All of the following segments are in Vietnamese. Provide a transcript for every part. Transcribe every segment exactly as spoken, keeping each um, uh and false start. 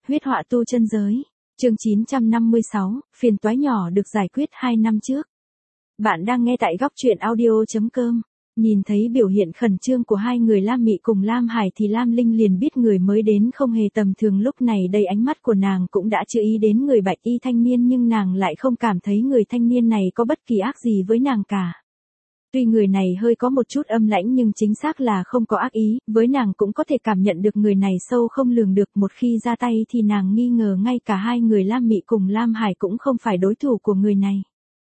Huyết họa tu chân giới. Chương chín trăm năm mươi sáu, phiền toái nhỏ được giải quyết hai năm trước. Bạn đang nghe tại góc truyện audio chấm com. Nhìn thấy biểu hiện khẩn trương của hai người Lam Mị cùng Lam Hải thì Lam Linh liền biết người mới đến không hề tầm thường. Lúc này đây ánh mắt của nàng cũng đã chú ý đến người bạch y thanh niên, nhưng nàng lại không cảm thấy người thanh niên này có bất kỳ ác gì với nàng cả. Tuy người này hơi có một chút âm lãnh nhưng chính xác là không có ác ý, với nàng cũng có thể cảm nhận được người này sâu không lường được. Một khi ra tay thì nàng nghi ngờ ngay cả hai người Lam Mị cùng Lam Hải cũng không phải đối thủ của người này.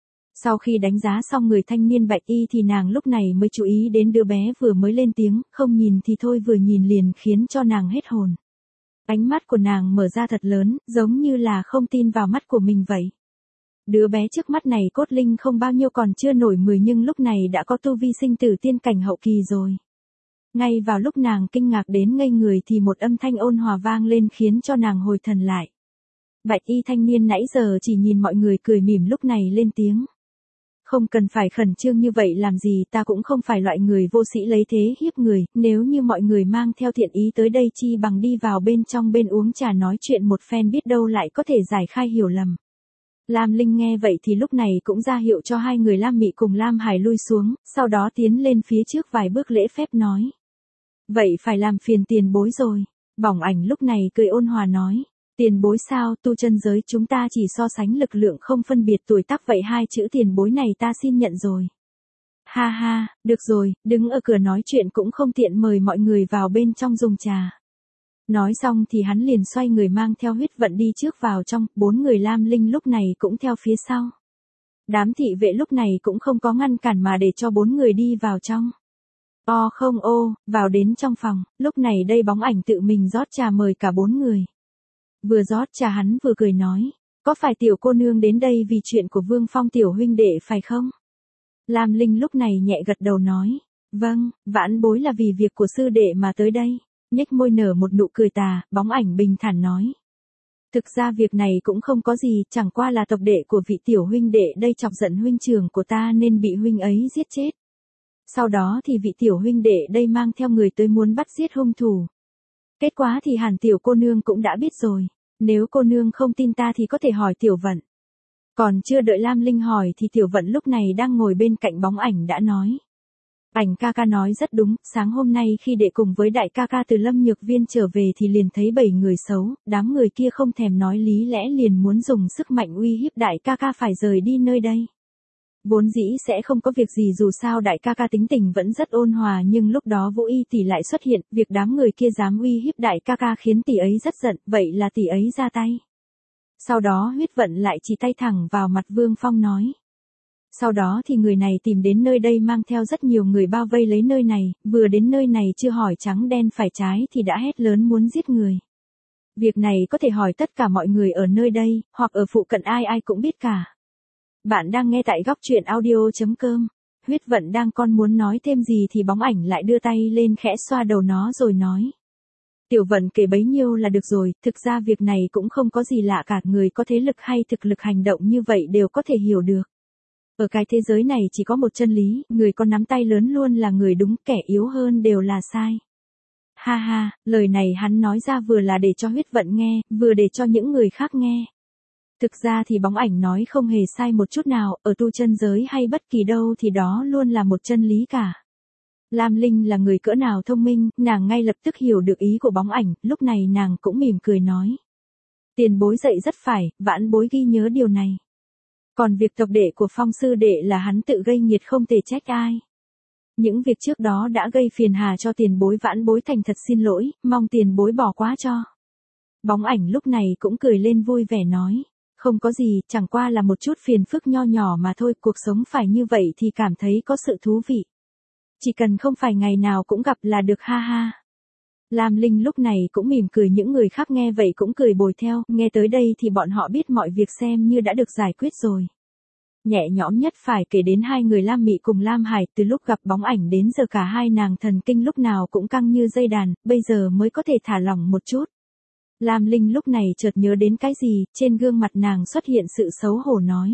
Sau khi đánh giá xong người thanh niên bạch y thì nàng lúc này mới chú ý đến đứa bé vừa mới lên tiếng, không nhìn thì thôi vừa nhìn liền khiến cho nàng hết hồn. Ánh mắt của nàng mở ra thật lớn, giống như là không tin vào mắt của mình vậy. Đứa bé trước mắt này cốt linh không bao nhiêu, còn chưa nổi mười, nhưng lúc này đã có tu vi sinh tử tiên cảnh hậu kỳ rồi. Ngay vào lúc nàng kinh ngạc đến ngây người thì một âm thanh ôn hòa vang lên khiến cho nàng hồi thần lại. Bạch y thanh niên nãy giờ chỉ nhìn mọi người cười mỉm lúc này lên tiếng. Không cần phải khẩn trương như vậy làm gì, ta cũng không phải loại người vô sĩ lấy thế hiếp người, nếu như mọi người mang theo thiện ý tới đây chi bằng đi vào bên trong bên uống trà nói chuyện một phen, biết đâu lại có thể giải khai hiểu lầm. Lam Linh nghe vậy thì lúc này cũng ra hiệu cho hai người Lam Mị cùng Lam Hải lui xuống, sau đó tiến lên phía trước vài bước lễ phép nói. Vậy phải làm phiền tiền bối rồi. Bỏng Ảnh lúc này cười ôn hòa nói. Tiền bối sao, tu chân giới chúng ta chỉ so sánh lực lượng không phân biệt tuổi tác, vậy hai chữ tiền bối này ta xin nhận rồi. Ha ha, được rồi, đứng ở cửa nói chuyện cũng không tiện, mời mọi người vào bên trong dùng trà. Nói xong thì hắn liền xoay người mang theo Huyết Vận đi trước vào trong, bốn người Lam Linh lúc này cũng theo phía sau. Đám thị vệ lúc này cũng không có ngăn cản mà để cho bốn người đi vào trong. O không ô, vào đến trong phòng, lúc này đây Bóng Ảnh tự mình rót trà mời cả bốn người. Vừa rót trà hắn vừa cười nói, có phải tiểu cô nương đến đây vì chuyện của Vương Phong tiểu huynh đệ phải không? Lam Linh lúc này nhẹ gật đầu nói, vâng, vãn bối là vì việc của sư đệ mà tới đây. Nhếch môi nở một nụ cười tà, Bóng Ảnh bình thản nói. Thực ra việc này cũng không có gì, chẳng qua là tộc đệ của vị tiểu huynh đệ đây chọc giận huynh trưởng của ta nên bị huynh ấy giết chết. Sau đó thì vị tiểu huynh đệ đây mang theo người tới muốn bắt giết hung thủ. Kết quả thì hẳn tiểu cô nương cũng đã biết rồi, nếu cô nương không tin ta thì có thể hỏi Tiểu Vận. Còn chưa đợi Lam Linh hỏi thì Tiểu Vận lúc này đang ngồi bên cạnh Bóng Ảnh đã nói. Ảnh ca ca nói rất đúng, sáng hôm nay khi đệ cùng với đại ca ca từ Lâm Nhược Viên trở về thì liền thấy bảy người xấu, đám người kia không thèm nói lý lẽ liền muốn dùng sức mạnh uy hiếp đại ca ca phải rời đi nơi đây. Vốn dĩ sẽ không có việc gì, dù sao đại ca ca tính tình vẫn rất ôn hòa, nhưng lúc đó Vũ Y tỷ lại xuất hiện, việc đám người kia dám uy hiếp đại ca ca khiến tỷ ấy rất giận, vậy là tỷ ấy ra tay. Sau đó Huyết Vận lại chỉ tay thẳng vào mặt Vương Phong nói. Sau đó thì người này tìm đến nơi đây mang theo rất nhiều người bao vây lấy nơi này, vừa đến nơi này chưa hỏi trắng đen phải trái thì đã hét lớn muốn giết người. Việc này có thể hỏi tất cả mọi người ở nơi đây, hoặc ở phụ cận, ai ai cũng biết cả. Bạn đang nghe tại góc truyện audio chấm com. Huyết Vận đang còn muốn nói thêm gì thì Bóng Ảnh lại đưa tay lên khẽ xoa đầu nó rồi nói. Tiểu Vận kể bấy nhiêu là được rồi, thực ra việc này cũng không có gì lạ cả, người có thế lực hay thực lực hành động như vậy đều có thể hiểu được. Ở cái thế giới này chỉ có một chân lý, người có nắm tay lớn luôn là người đúng, kẻ yếu hơn đều là sai. Ha ha, lời này hắn nói ra vừa là để cho Huyết Vận nghe, vừa để cho những người khác nghe. Thực ra thì Bóng Ảnh nói không hề sai một chút nào, ở tu chân giới hay bất kỳ đâu thì đó luôn là một chân lý cả. Lam Linh là người cỡ nào thông minh, nàng ngay lập tức hiểu được ý của Bóng Ảnh, lúc này nàng cũng mỉm cười nói. Tiền bối dạy rất phải, vãn bối ghi nhớ điều này. Còn việc tộc đệ của Phong sư đệ là hắn tự gây nghiệt không thể trách ai. Những việc trước đó đã gây phiền hà cho tiền bối, vãn bối thành thật xin lỗi, mong tiền bối bỏ qua cho. Bóng Ảnh lúc này cũng cười lên vui vẻ nói. Không có gì, chẳng qua là một chút phiền phức nho nhỏ mà thôi, cuộc sống phải như vậy thì cảm thấy có sự thú vị. Chỉ cần không phải ngày nào cũng gặp là được, ha ha. Lam Linh lúc này cũng mỉm cười, những người khác nghe vậy cũng cười bồi theo, nghe tới đây thì bọn họ biết mọi việc xem như đã được giải quyết rồi. Nhẹ nhõm nhất phải kể đến hai người Lam Mị cùng Lam Hải, từ lúc gặp Bóng Ảnh đến giờ cả hai nàng thần kinh lúc nào cũng căng như dây đàn, bây giờ mới có thể thả lỏng một chút. Lam Linh lúc này chợt nhớ đến cái gì, trên gương mặt nàng xuất hiện sự xấu hổ nói.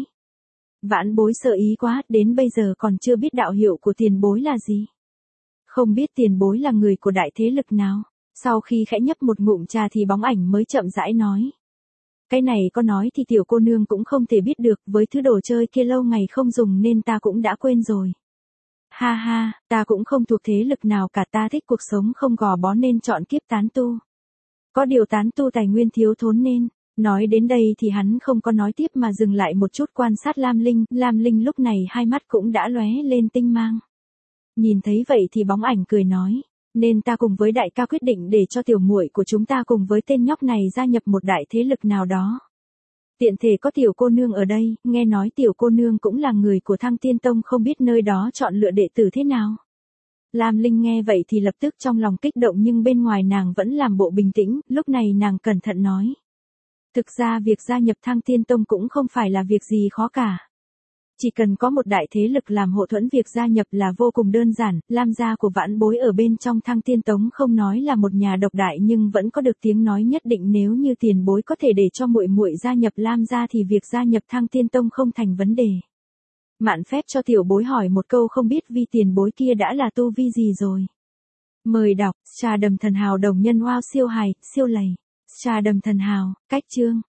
Vãn bối sợ ý quá, đến bây giờ còn chưa biết đạo hiệu của tiền bối là gì. Không biết tiền bối là người của đại thế lực nào. Sau khi khẽ nhấp một ngụm trà thì bóng ảnh mới chậm rãi nói. Cái này có nói thì tiểu cô nương cũng không thể biết được, với thứ đồ chơi kia lâu ngày không dùng nên ta cũng đã quên rồi. Ha ha, ta cũng không thuộc thế lực nào cả, ta thích cuộc sống không gò bó nên chọn kiếp tán tu. Có điều tán tu tài nguyên thiếu thốn nên, nói đến đây thì hắn không có nói tiếp mà dừng lại một chút quan sát Lam Linh, Lam Linh lúc này hai mắt cũng đã lóe lên tinh mang. Nhìn thấy vậy thì bóng ảnh cười nói, nên ta cùng với đại ca quyết định để cho tiểu muội của chúng ta cùng với tên nhóc này gia nhập một đại thế lực nào đó. Tiện thể có tiểu cô nương ở đây, nghe nói tiểu cô nương cũng là người của Thăng Tiên Tông, không biết nơi đó chọn lựa đệ tử thế nào. Lam Linh nghe vậy thì lập tức trong lòng kích động nhưng bên ngoài nàng vẫn làm bộ bình tĩnh, lúc này nàng cẩn thận nói. Thực ra việc gia nhập Thăng Tiên Tông cũng không phải là việc gì khó cả. Chỉ cần có một đại thế lực làm hộ thuẫn việc gia nhập là vô cùng đơn giản, Lam gia của vãn bối ở bên trong Thăng Tiên Tông không nói là một nhà độc đại nhưng vẫn có được tiếng nói nhất định, nếu như tiền bối có thể để cho muội muội gia nhập Lam gia thì việc gia nhập Thăng Tiên Tông không thành vấn đề. Mạn phép cho tiểu bối hỏi một câu, không biết vi tiền bối kia đã là tu vi gì rồi. Mời đọc, trà đầm thần hào đồng nhân wow siêu hài, siêu lầy. Trà đầm thần hào, cách chương.